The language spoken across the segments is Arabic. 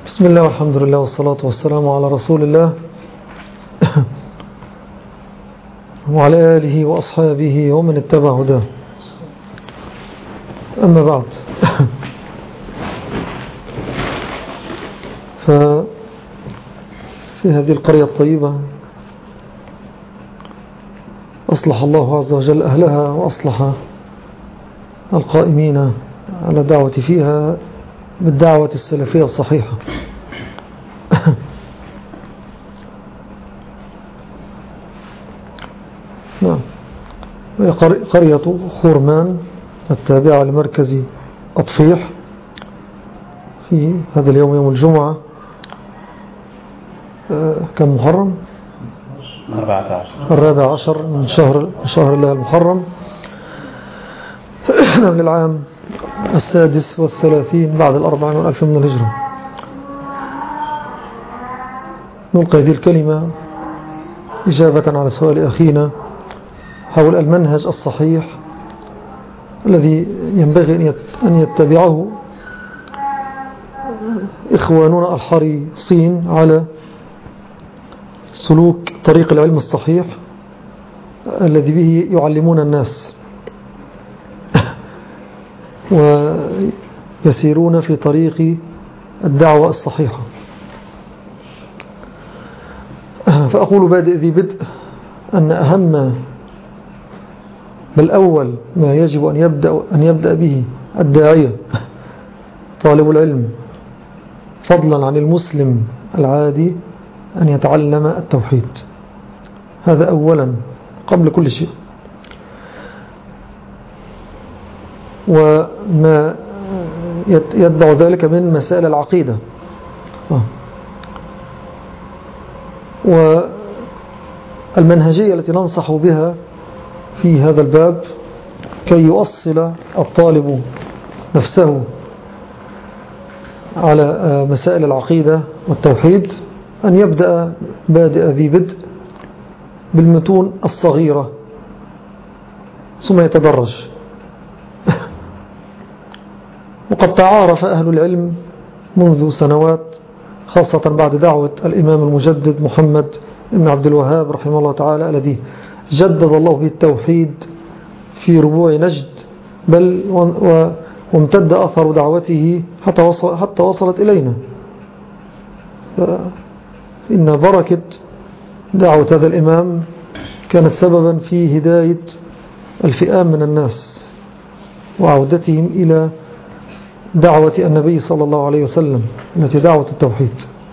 بسم الله والحمد لله والصلاة والسلام على رسول الله وعلى آله وأصحابه ومن اتبع هداه. أما بعد، ففي هذه القرية الطيبة أصلح الله عز وجل أهلها وأصلح القائمين على الدعوة فيها بالدعوة السلفية الصحيحة. نعم، وهي قرية خورمان التابعة لمركز أطفيح. في هذا اليوم يوم الجمعة كم محرم؟ 14 من شهر الله المحرم من العام 36 بعد 40,000 من الهجرة. نلقي هذه الكلمة إجابة على سؤال أخينا حول المنهج الصحيح الذي ينبغي أن يتبعه إخواننا الحريصين على سلوك طريق العلم الصحيح الذي به يعلمون الناس ويسيرون في طريق الدعوة الصحيحة. فأقول بادئ ذي بدء أن أهم بل أول ما يجب أن يبدأ به الداعية طالب العلم فضلا عن المسلم العادي أن يتعلم التوحيد. هذا أولا قبل كل شيء. وما يتبع ذلك من مسائل العقيدة والمنهجية التي ننصح بها في هذا الباب كي يؤصل الطالب نفسه على مسائل العقيدة والتوحيد أن يبدأ بادئ ذي بدء بالمتون الصغيرة ثم يتدرج. وقد تعارف أهل العلم منذ سنوات خاصة بعد دعوة الإمام المجدد محمد بن عبد الوهاب رحمه الله تعالى الذي جدد الله به التوحيد في ربوع نجد، بل وامتد أثر دعوته حتى وصلت إلينا. إن بركة دعوة هذا الإمام كانت سببا في هداية الفئام من الناس وعودتهم إلى دعوة النبي صلى الله عليه وسلم التي دعوة التوحيد.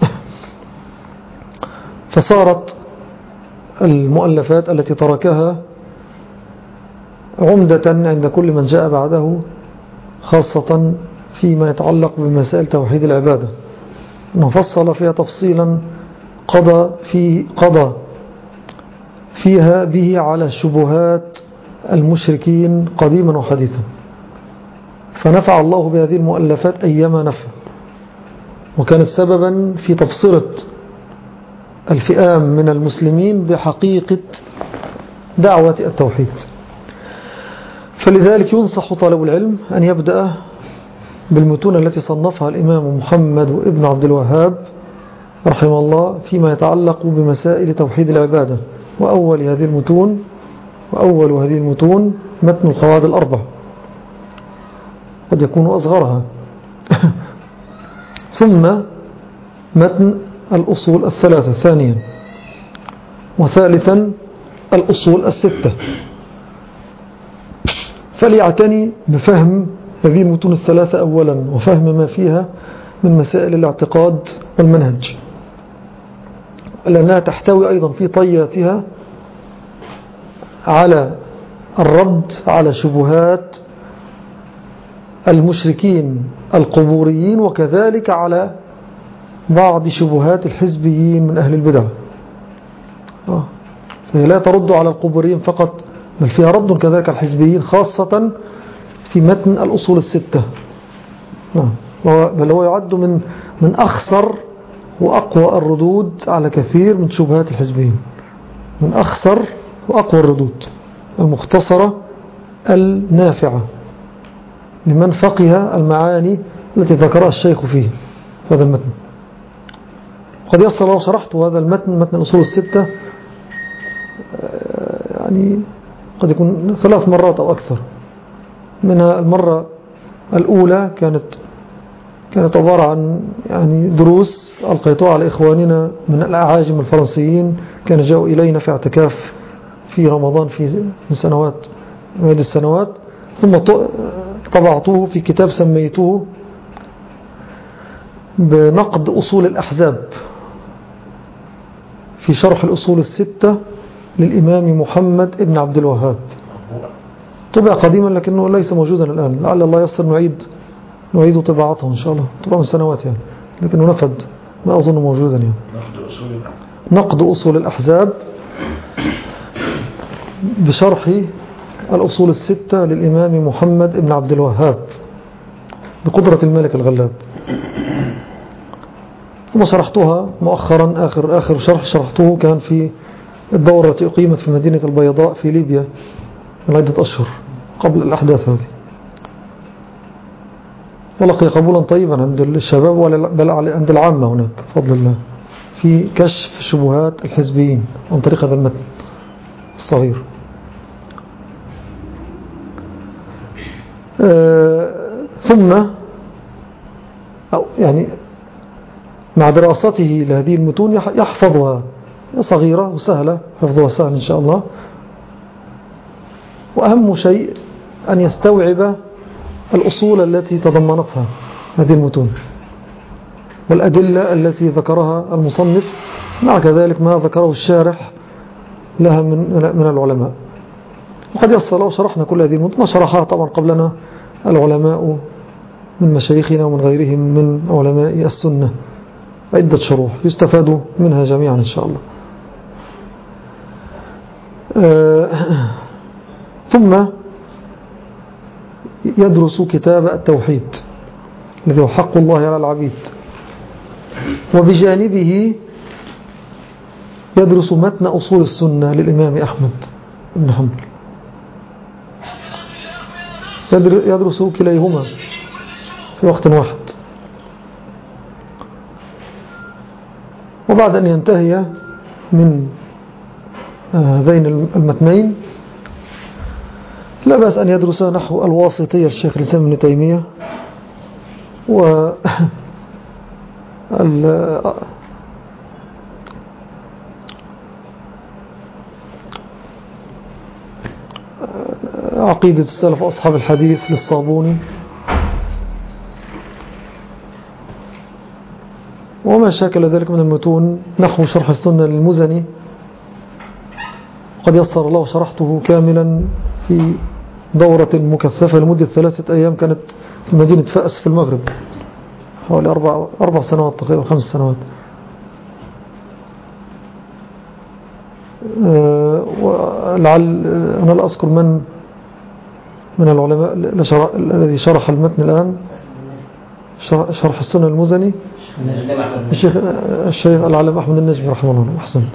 فصارت المؤلفات التي تركها عمدة عند كل من جاء بعده، خاصة فيما يتعلق بمسائل توحيد العبادة، نفصل فيها تفصيلا قضى فيها به على شبهات المشركين قديما وحديثا. فنفع الله بهذه المؤلفات أيما نفع، وكانت سببا في تبصرة الفئام من المسلمين بحقيقة دعوة التوحيد. فلذلك ينصح طالب العلم أن يبدأ بالمتون التي صنفها الإمام محمد بن عبد الوهاب رحمه الله فيما يتعلق بمسائل توحيد العبادة. وأول هذه المتون متن القواعد الأربع، قد يكون أصغرها ثم متن الأصول الثلاثة ثانيا، وثالثا الأصول الستة. فليعتني بفهم هذه المتون الثلاثة أولا وفهم ما فيها من مسائل الاعتقاد والمنهج، لأنها تحتوي أيضا في طياتها على الرد على شبهات المشركين القبوريين، وكذلك على بعض شبهات الحزبيين من أهل البدع. فهي لا ترد على القبوريين فقط، بل فيها رد كذلك على الحزبيين، خاصة في متن الأصول الستة. بل هو يعد من أخسر وأقوى الردود على كثير من شبهات الحزبيين، من أخسر وأقوى الردود المختصرة النافعة لمن فقه المعاني التي ذكرها الشيخ فيه هذا المتن. قد يصل لو شرحت هذا المتن، متن الأصول الستة، يعني قد يكون 3 مرات أو أكثر. منها المرة الأولى كانت عبارة عن يعني دروس ألقيتها على إخواننا من الأعاجم الفرنسيين، كان جاءوا إلينا في اعتكاف في رمضان في سنوات من السنوات، ثم طبعته في كتاب سميته بنقد أصول الأحزاب في شرح الأصول الستة للإمام محمد ابن عبد الوهاب. طبع قديما لكنه ليس موجودا الآن، لعل الله يسر نعيد طباعته إن شاء الله، طبعا سنوات يعني، لكنه نفد، ما أظن موجودا يعني. نقد أصول الأحزاب بشرح الأصول الستة للإمام محمد ابن عبد الوهاب بقدرة الملك الغلاب. ثم شرحتها مؤخرا، آخر شرح شرحته كان في الدورة التي أقيمت في مدينة البيضاء في ليبيا من عدة أشهر قبل الأحداث هذه، ولقي قبولا طيبا عند الشباب بل عند العامة هناك بفضل الله، في كشف شبهات الحزبيين عن طريق هذا المتن الصغير. ثم يعني مع دراسته لهذه المتون يحفظها، صغيرة وسهلة، حفظها سهل إن شاء الله. وأهم شيء أن يستوعب الأصول التي تضمنتها هذه المتون والأدلة التي ذكرها المصنف، مع كذلك ما ذكره الشارح لها من العلماء. وقد يصل وشرحنا كل هذه المتون، وشرحها طبعا قبلنا العلماء من مشايخنا ومن غيرهم من علماء السنة، عدة شروح يستفاد منها جميعا إن شاء الله. ثم يدرس كتاب التوحيد الذي هو حق الله على العبيد، وبجانبه يدرس متن أصول السنة للإمام أحمد بن حنبل، يدرس كليهما في وقت واحد. وبعد أن ينتهي من هذين المتنين لا بأس أن يدرس نحو الواسطية الشيخ الإسلام ابن تيمية و عقيدة السلف وأصحاب الحديث للصابوني، وما شاكل ذلك من المتون نحو شرح السنة للمزني، قد يسر الله شرحته كاملا في دورة مكثفة لمدة 3 أيام، كانت في مدينة فأس في المغرب، حوالي 4 سنوات تقريبا 5 سنوات. ولعل أنا لا أذكر من العلماء الذي شرح المتن الآن، شرح السنة المزني، الشيخ العلم أحمد النجمي رحمه الله. أحسن.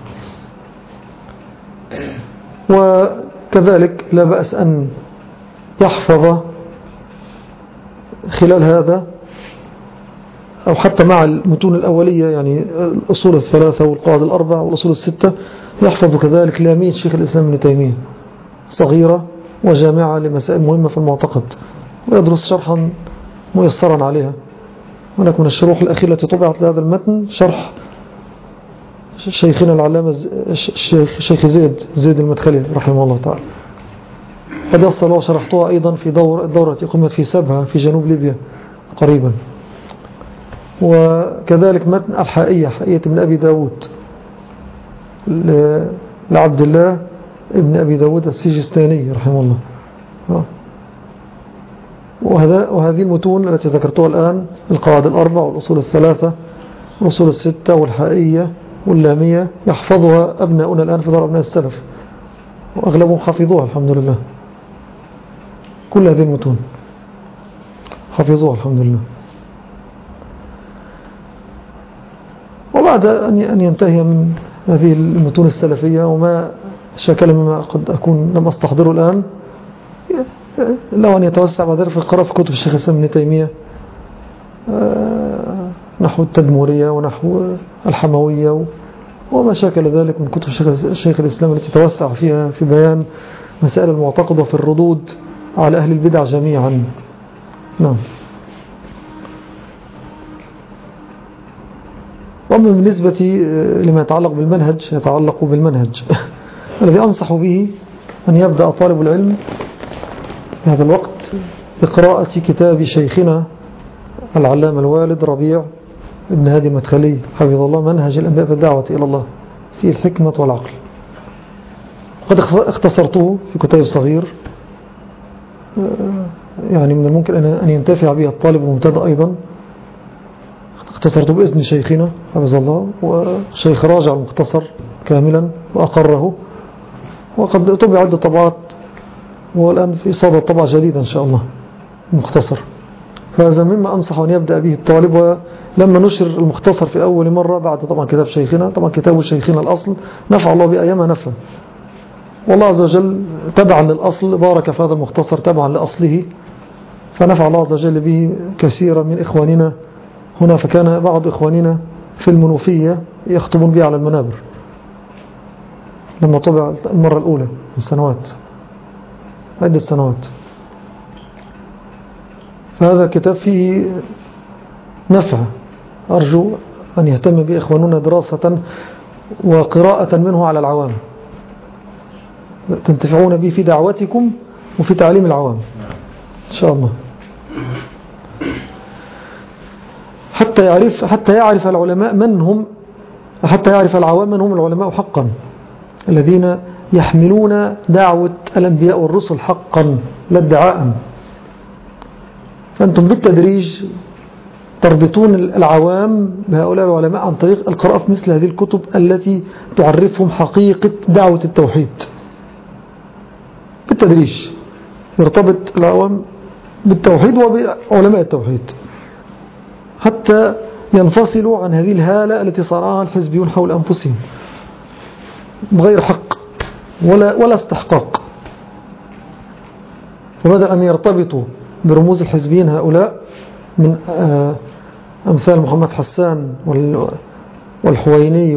وكذلك لا بأس أن يحفظ خلال هذا أو حتى مع المتون الأولية، يعني الأصول الثلاثة والقواعد الأربع والأصول الستة، يحفظ كذلك لامية شيخ الإسلام ابن تيمية صغيرة وجامعة لمسائل مهمة في المعتقد، ويدرس شرحا ميسرا عليها. هناك من الشروح الأخيرة التي طبعت لهذا المتن شرح شيخنا العلامة الشيخ زيد المدخلي رحمه الله تعالى، قد يصل وشرحتها أيضا في الدورة التي قمت في سبها في جنوب ليبيا قريبا. وكذلك متن الحائية، حائية ابن أبي داود لعبد الله ابن أبي داود السجستاني رحمه الله. وهذه المتون التي ذكرتها الآن، القواعد الأربع والأصول الثلاثة والأصول الستة والحائية واللامية، يحفظها أبناؤنا الآن في دار أبناء السلف، وأغلبهم حفظوها الحمد لله. كل هذه المتون حفظوها الحمد لله. وبعد أن ينتهي من هذه المتون السلفية وما شكل مما قد أكون لم أستحضره الآن، لو أن يتوسع بعد ذلك في القراءة في كتب الشيخ الإسلام ابن تيمية نحو التدمورية ونحو الحموية وما شاكل ذلك من كتب شيخ الإسلام التي توسع فيها في بيان مسائل المعتقد وفي الردود على أهل البدع جميعا. نعم. وأما بالنسبة لما يتعلق بالمنهج يتعلق بالمنهج الذي أنصح به أن يبدأ طالب العلم في هذا الوقت بقراءة كتاب شيخنا العلامة الوالد ربيع ابن هادي المدخلي حفظه الله، منهج الأنبياء في الدعوة إلى الله في الحكمة والعقل. قد اختصرته في كتاب صغير، يعني من الممكن أن ينتفع به الطالب المبتدئ أيضا. اختصرته بإذن شيخنا حفظه الله، والشيخ راجع المختصر كاملا وأقره، وقد طبع عدة طبعات، والآن في صدد طبعة جديدة إن شاء الله مختصر. فهذا مما أنصح أن يبدأ به الطالب. ولما نشر المختصر في أول مرة بعد طبعا كتاب شيخنا، طبعا كتاب شيخنا الأصل نفع الله بأيما نفع، والله عز وجل تبعا للأصل بارك في هذا المختصر تبعا لأصله، فنفع الله عز وجل به كثيرا من إخواننا هنا. فكان بعض إخواننا في المنوفية يخطبون به على المنابر لما طبع المرة الأولى من سنوات، عدة سنوات. فهذا كتاب فيه نفع، أرجو أن يهتم به إخواننا دراسة وقراءة منه على العوام، تنتفعون به في دعوتكم وفي تعليم العوام إن شاء الله، حتى يعرف العلماء من هم، حتى يعرف العوام من هم العلماء حقا، الذين يحملون دعوة الأنبياء والرسل حقا لا ادعاء. فأنتم بالتدريج تربطون العوام بهؤلاء العلماء عن طريق القراءة في مثل هذه الكتب التي تعرفهم حقيقة دعوة التوحيد. بالتدريج يرتبط العوام بالتوحيد وبعلماء التوحيد حتى ينفصلوا عن هذه الهالة التي صنعها الحزبيون حول أنفسهم بغير حق ولا استحقاق. فبدل أن يرتبطوا برموز الحزبيين هؤلاء من أمثال محمد حسان والحويني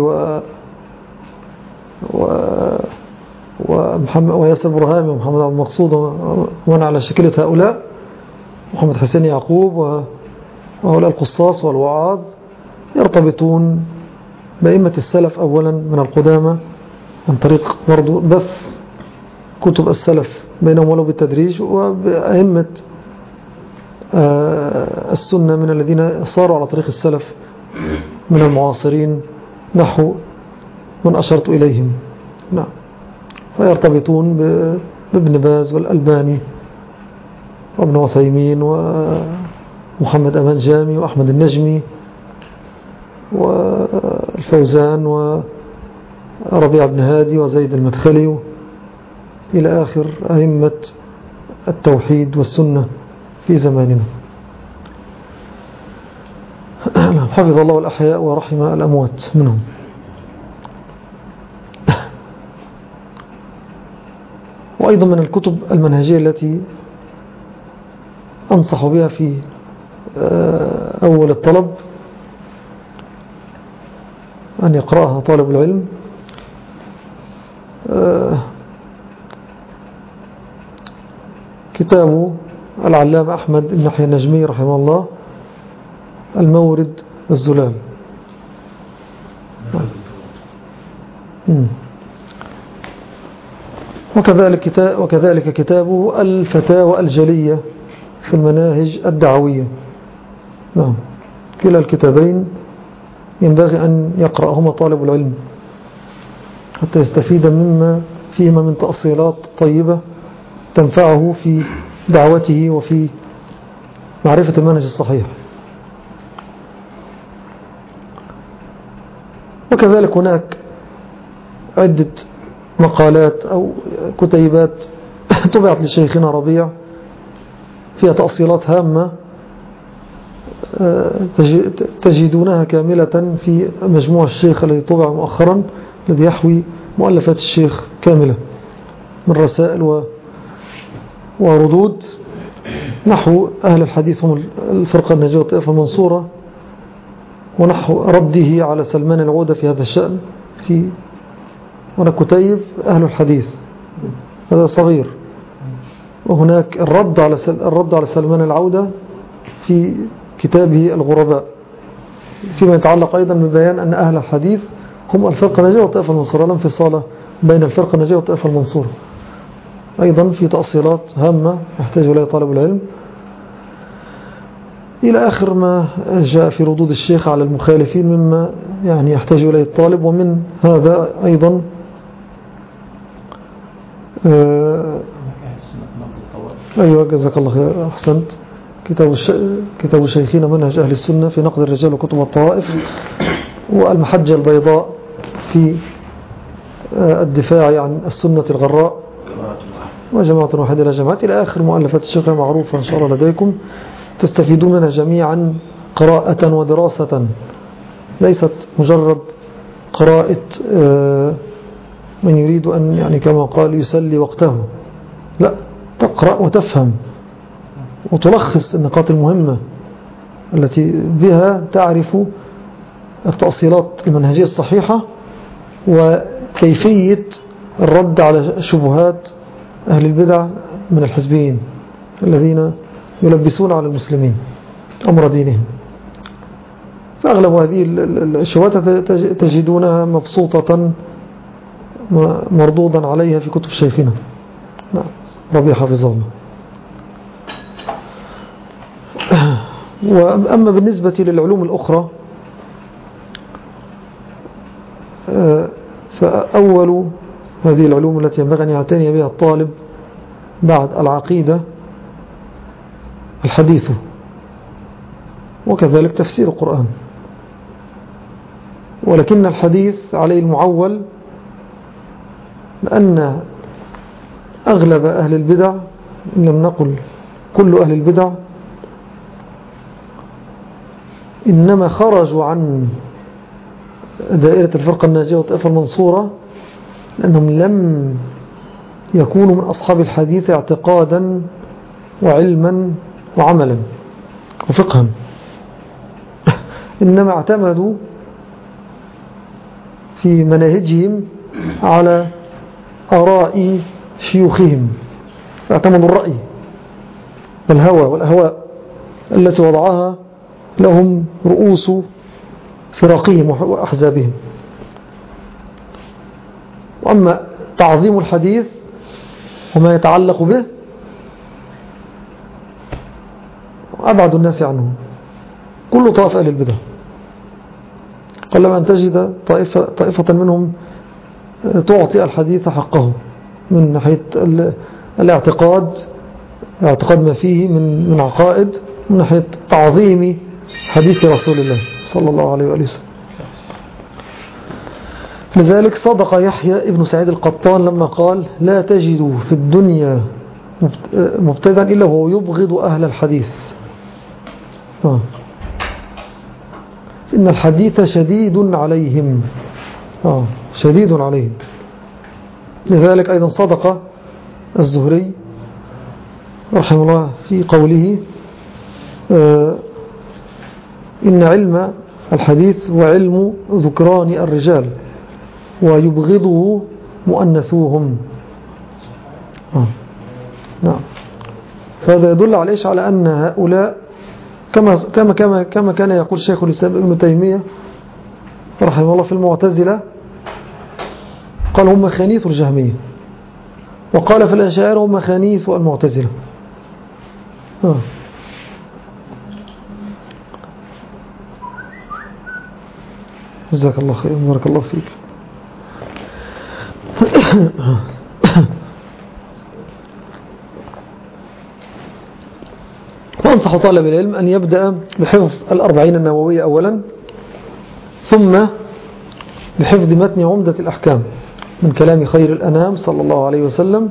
وياسر برهامي ومحمد عبد المقصود ومن على شكلة هؤلاء، محمد حسين يعقوب وهؤلاء القصاص والوعاظ، يرتبطون بأئمة السلف أولا من القدامى عن طريق برضو بث كتب السلف بينهم ولو بالتدريج، وبأئمة السنة من الذين صاروا على طريق السلف من المعاصرين نحو من أشرت إليهم. نعم. فيرتبطون بابن باز والألباني وابن عثيمين ومحمد أمان جامي وأحمد النجمي والفوزان وربيع بن هادي وزيد المدخلي إلى آخر أئمة التوحيد والسنة في زماننا. حفظ الله الأحياء ورحم الأموات منهم. وأيضا من الكتب المنهجية التي أنصح بها في أول الطلب أن يقرأها طالب العلم كتاب العلامة أحمد بن يحيى النجمي رحمه الله، المورد الزلال. وكذلك كتابه الفتاوى الجلية في المناهج الدعوية. نعم. كلا الكتابين ينبغي أن يقرأهما طالب العلم حتى يستفيد مما فيهما من تأصيلات طيبة تنفعه في دعوته وفي معرفة المنهج الصحيح. وكذلك هناك عدة مقالات أو كتيبات طبعت لشيخنا ربيع فيها تأصيلات هامة تجدونها كاملة في مجموع الشيخ الذي طبع مؤخرا، الذي يحوي مؤلفات الشيخ كاملة من رسائل وردود نحو أهل الحديث هم الفرقة الناجية والطائفة المنصورة، ونحو رده على سلمان العودة في هذا الشأن هنا كتيب أهل الحديث، هذا صغير. وهناك الرد على سلمان العودة في كتابه الغرباء، فيما يتعلق أيضا ببيان أن أهل الحديث هم الفرقة الناجية والطائفة المنصورة، لا انفصال بين الفرقة الناجية والطائفة المنصورة. أيضا في تأصيلات هامة يحتاج إليها طالب العلم، إلى آخر ما جاء في ردود الشيخ على المخالفين مما يعني يحتاج إليه الطالب. ومن هذا أيضا أيوة جزاك الله خير، أحسنت، كتاب شيخنا منهج أهل السنة في نقد الرجال وكتب الطوائف، والمحجة البيضاء في الدفاع عن السنة الغراء، وجماعة واحدة إلى جماعات، إلى آخر مؤلفات الشيخ معروفة إن شاء الله لديكم، تستفيدون منها جميعا قراءة ودراسة، ليست مجرد قراءة من يريد أن يعني كما قال يسلي وقته، لا، تقرأ وتفهم وتلخص النقاط المهمة التي بها تعرف التأصيلات المنهجية الصحيحة وكيفية الرد على شبهات أهل البدع من الحزبيين الذين يلبسون على المسلمين أمر دينهم. فأغلب هذه الشبهات تجدونها مبسوطة مردودا عليها في كتب شيخنا ربيع حفظه الله. وأما بالنسبة للعلوم الأخرى فأول هذه العلوم التي ينبغي أن يعتني بها الطالب بعد العقيدة الحديث، وكذلك تفسير القرآن. ولكن الحديث عليه المعول، لأن أغلب أهل البدع إن لم نقل كل أهل البدع إنما خرجوا عن دائرة الفرقة الناجية والطائفة المنصورة لأنهم لم يكونوا من أصحاب الحديث اعتقادا وعلما وعملا وفقها، إنما اعتمدوا في مناهجهم على آراء شيوخهم، فاعتمدوا الرأي والهوى والأهواء التي وضعها لهم رؤوس فرقهم وأحزابهم. وأما تعظيم الحديث وما يتعلق به أبعد الناس عنه كل طائفة أهل البدع، قلما أن تجد طائفة منهم تعطي الحديث حقه من ناحية الاعتقاد، اعتقاد ما فيه من عقائد، من ناحية تعظيم حديث رسول الله صلى الله عليه وآله وسلم. لذلك صدق يحيى ابن سعيد القطان لما قال: لا تجد في الدنيا مبتدعا إلا هو يبغض أهل الحديث، إن الحديث شديد عليهم، شديد عليهم. لذلك أيضا صدق الزهري رحمه الله في قوله: إن علم الحديث وعلم ذكران الرجال ويبغضه مؤنثوهم. نعم. فهذا يدل على إيش؟ على أن هؤلاء كما كان يقول شيخ الإسلام ابن تيمية رحمه الله في المعتزلة، قال: هم خنيث الجهمية، وقال في الأشاعرة: هم خنيث المعتزلة. جزاك الله خير، بارك الله فيك. وأنصح طالب العلم أن يبدأ بحفظ 40 النووية أولا، ثم بحفظ متن عمدة الأحكام من كلام خير الأنام صلى الله عليه وسلم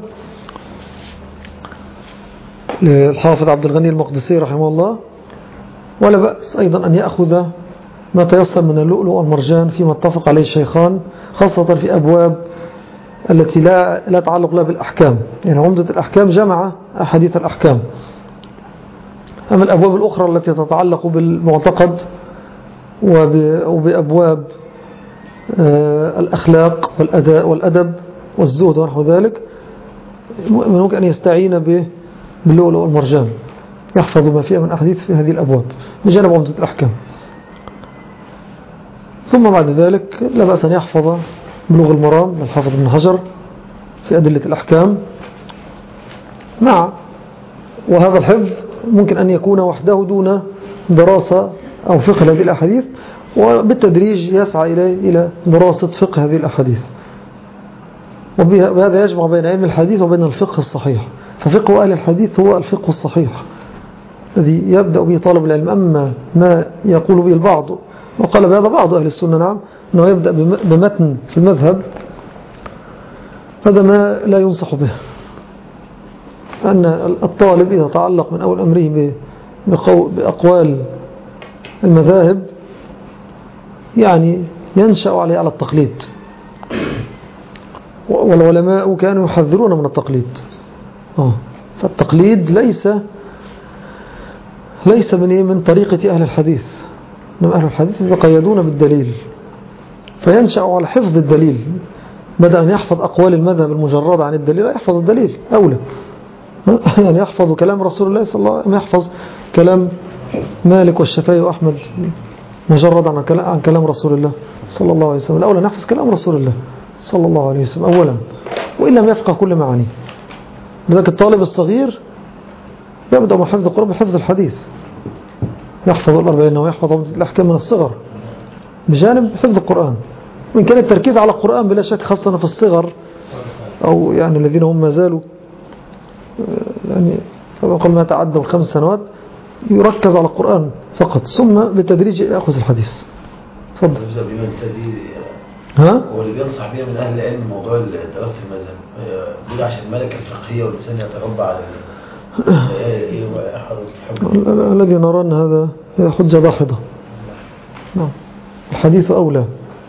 للحافظ عبد الغني المقدسي رحمه الله. ولا بأس أيضا أن يأخذ ما تيسر من اللؤلؤ والمرجان فيما اتفق عليه الشيخان، خاصة في أبواب التي لا تعلق لها بالأحكام، يعني عمدة الأحكام جمع أحاديث الأحكام. أما الأبواب الأخرى التي تتعلق بالمعتقد وبأبواب الأخلاق والأدب والزهد ونحو ذلك، ممكن أن يستعين باللؤلؤ والمرجان، يحفظ ما فيها من أحاديث في هذه الأبواب بجانب عمدة الأحكام. ثم بعد ذلك لا بأس أن يحفظ بلوغ المرام للحافظ ابن حجر في أدلة الأحكام وهذا الحفظ ممكن أن يكون وحده دون دراسة أو فقه هذه الأحاديث، وبالتدريج يسعى إلى دراسة فقه هذه الأحاديث، وبهذا يجمع بين علم الحديث وبين الفقه الصحيح. ففقه أهل الحديث هو الفقه الصحيح الذي يبدأ به طالب العلم. أما ما يقول به البعض، وقال بهذا بعض أهل السنة نعم، أنه يبدأ بمتن في المذهب، هذا ما لا ينصح به. أن الطالب إذا تعلق من أول أمره بأقوال المذاهب يعني ينشأ عليه على التقليد، والعلماء كانوا يحذرون من التقليد. فالتقليد ليس من طريقة أهل الحديث. أهل الحديث يتقيدون بالدليل، فينشأ على حفظ الدليل. بدأ أن يحفظ أقوال المذهب المجردة عن الدليل، يحفظ الدليل أولى، يعني يحفظ كلام رسول الله صلى الله عليه وسلم، يحفظ كلام مالك والشافعي وأحمد مجرد عن كلام رسول الله صلى الله عليه وسلم. الأولى نحفظ كلام رسول الله صلى الله عليه وسلم أولا، وإن لم يفقه كل معانيه. لذلك الطالب الصغير يبدأ مع حفظ القرآن بحفظ الحديث، يحفظ الأربعين ويحفظ الأحكام من الصغر بجانب حفظ القرآن. وإن كان التركيز على القرآن بلا شك، خاصة في الصغر، أو يعني الذين هم ما زالوا يعني فقل ما تعدوا 5 سنوات، يركز على القرآن فقط، ثم بالتدريج يأخذ الحديث. تفضل. هو اللي بينصح بيه من أهل العلم موضوع دراسة المذهب، بيقول عشان الملكة الفقهية والإنسان يتربى على الذي نرى أن هذا حجة داحضة. نعم، الحديث أولى.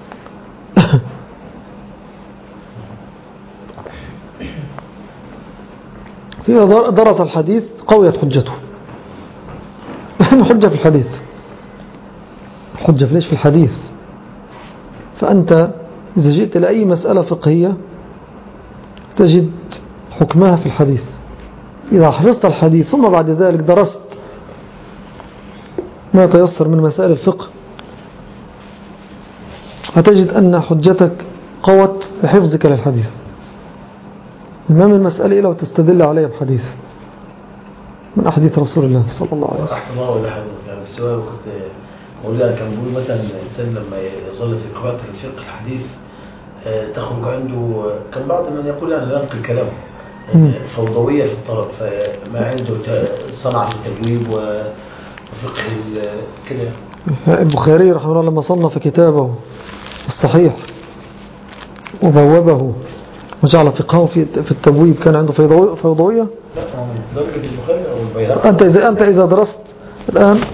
فإذا درس الحديث قويت حجته. الحجة في الحديث، الحجة ليش في الحديث؟ فأنت إذا جئت لأي مسألة فقهية تجد حكمها في الحديث. إذا حفظت الحديث ثم بعد ذلك درست ما تيسر من مسائل الفقه، هتجد أن حجتك قوت بحفظك للحديث. ما من مسألة إلا وتستدل عليها بحديث من أحاديث رسول الله صلى الله عليه وسلم. أحسن الله ولا حاجة. يعني السؤال كنت أقول لك، كان بيقول مثلا الإنسان لما يظل في قراءة الفقه الحديث تخرج عنده، كان بعض من يقول أنا ننقل كلامه فوضوية في الطلب، فما عنده صنعة التجويب وفقه كده. البخاري رحمه الله لما صنف كتابه الصحيح وبوبه وجعل فقهه في التبويب، كان عنده فوضوية؟ لا، درجة البخاري أو البيهقي. أنت إذا درست الآن،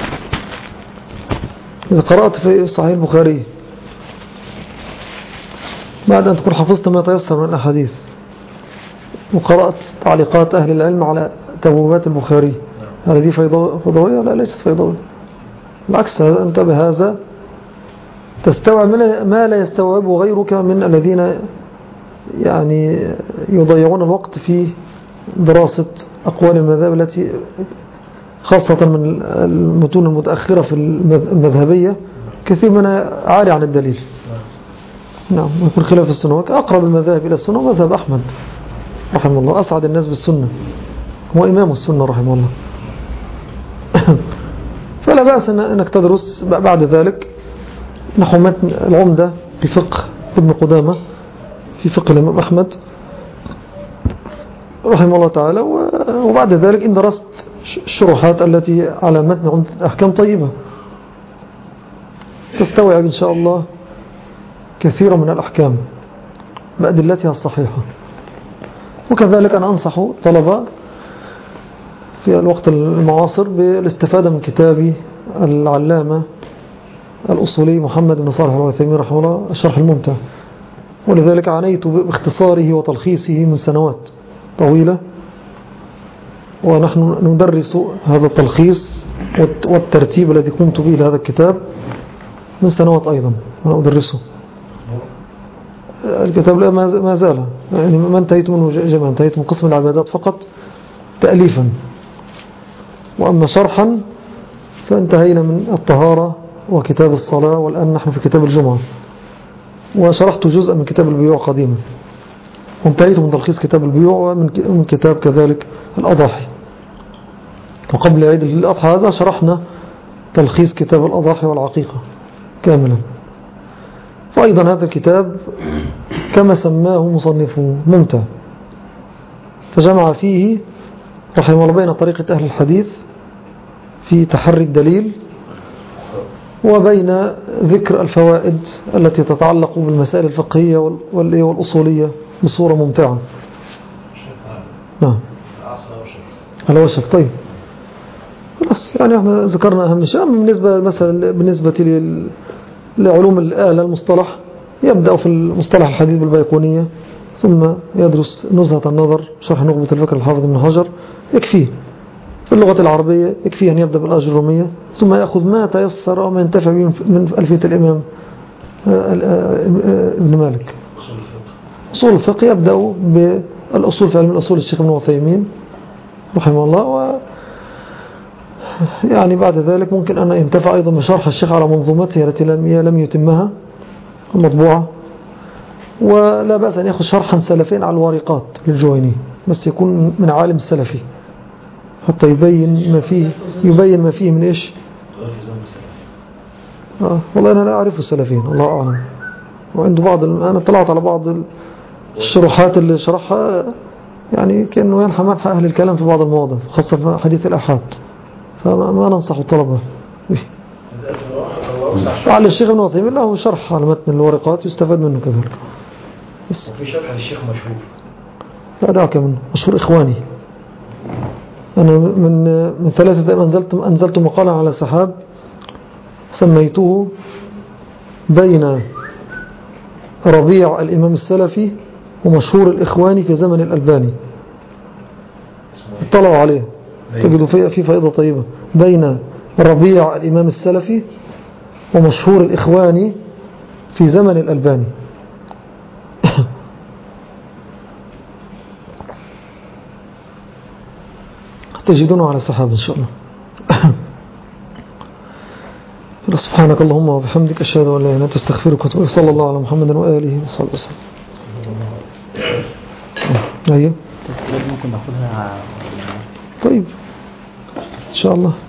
إذا قرأت في صحيح البخاري بعد أن تكون حفظت ما تيسر من الأحاديث، وقرأت تعليقات أهل العلم على تبويبات البخاري، هل دي فوضوية؟ لا، ليست فوضوية، بالعكس، أنت بهذا تستوعب ما لا يستوعبه غيرك من الذين يعني يضيعون الوقت في دراسة أقوال المذاهب التي خاصة من المتون المتأخرة في المذهبية، كثير منها عاري عن الدليل. نعم، ويكون خلاف السنة. أقرب المذاهب إلى السنة مذهب أحمد رحمه الله، أسعد الناس بالسنة، هو إمام السنة رحمه الله. فلا بأس أنك تدرس بعد ذلك نحو متن العمدة لفقه ابن قدامة في فقه الإمام أحمد رحمه الله تعالى، وبعد ذلك إن درست الشروحات التي على متن عمدة أحكام طيبة تستوعب إن شاء الله كثيرا من الأحكام بأدلتها الصحيحة. وكذلك أنا أنصح طلبة في الوقت المعاصر بالاستفادة من كتاب العلامة الأصولي محمد بن صالح العثيمين رحمه الله، الشرح الممتع، ولذلك عنيت باختصاره وتلخيصه من سنوات طويلة، ونحن ندرس هذا التلخيص والترتيب الذي قمت به لهذا الكتاب من سنوات أيضا أنا أدرسه. الكتاب لا ما زال، يعني ما انتهيت منه جميعا، انتهيت من قسم العبادات فقط تأليفا، وأما شرحا فانتهينا من الطهارة وكتاب الصلاة، والآن نحن في كتاب الجمعة، وشرحت جزء من كتاب البيوع قديما، وانتهيت من تلخيص كتاب البيوع ومن كتاب كذلك الأضاحي. وقبل عيد الأضحى هذا شرحنا تلخيص كتاب الأضاحي والعقيقة كاملا. فأيضا هذا الكتاب كما سماه مصنفه ممتع، فجمع فيه رحمه الله بين طريقة أهل الحديث في تحري الدليل وبين ذكر الفوائد التي تتعلق بالمسائل الفقهية والأصولية بصورة ممتعة. نعم على وشك. طيب بس يعني احنا ذكرنا أهم شيء. بالنسبة مثلا لعلوم الآلة المصطلح، يبدأ في المصطلح الحديث بالبيقونية، ثم يدرس نزهة النظر شرح نخبة الفكر الحافظ ابن حجر، يكفيه. في اللغة العربية يكفيه أن يبدأ بالأجرومية، ثم يأخذ ما تيسر وما ينتفع به من ألفية الإمام ابن مالك. أصول الفقه يبدأ بالأصول في علم الأصول الشيخ ابن عثيمين رحمه الله، يعني بعد ذلك ممكن أن ينتفع أيضا بشرح الشيخ على منظومته التي لم يتمها المطبوعة، ولا بأس أن يأخذ شرحا سلفين على الورقات للجويني، بس يكون من عالم السلفي حتى يبين ما فيه من إيش. والله أنا لا أعرف السلفين، الله أعلم. وعنده أنا طلعت على بعض الشروحات اللي شرحها، يعني كأنه ينحى منحى أهل الكلام في بعض المواضع، خاصة في حديث الأحاد، فما ننصح الطلبة. على الشيخ ابن عثيمين له شرح على متن الورقات يستفاد منه كذلك. وفي شرح للشيخ مشهور، لا دعك منه، مشهور إخواني. أنا من 3 أيام أنزلت مقالا على سحاب سميته بين ربيع الإمام السلفي ومشهور الإخواني في زمن الألباني. اطلعوا عليه تجدوا فيه فائدة طيبة. بين ربيع الإمام السلفي ومشهور الإخواني في زمن الألباني. تجدونه على السحاب إن شاء الله. سبحانك اللهم وبحمدك أشهد أن لا إله إلا أنت أستغفرك وأتوب إليك. صلى الله على محمد وآله وصحبه وسلم. أيوه ممكن ناخدها. طيب إن شاء الله.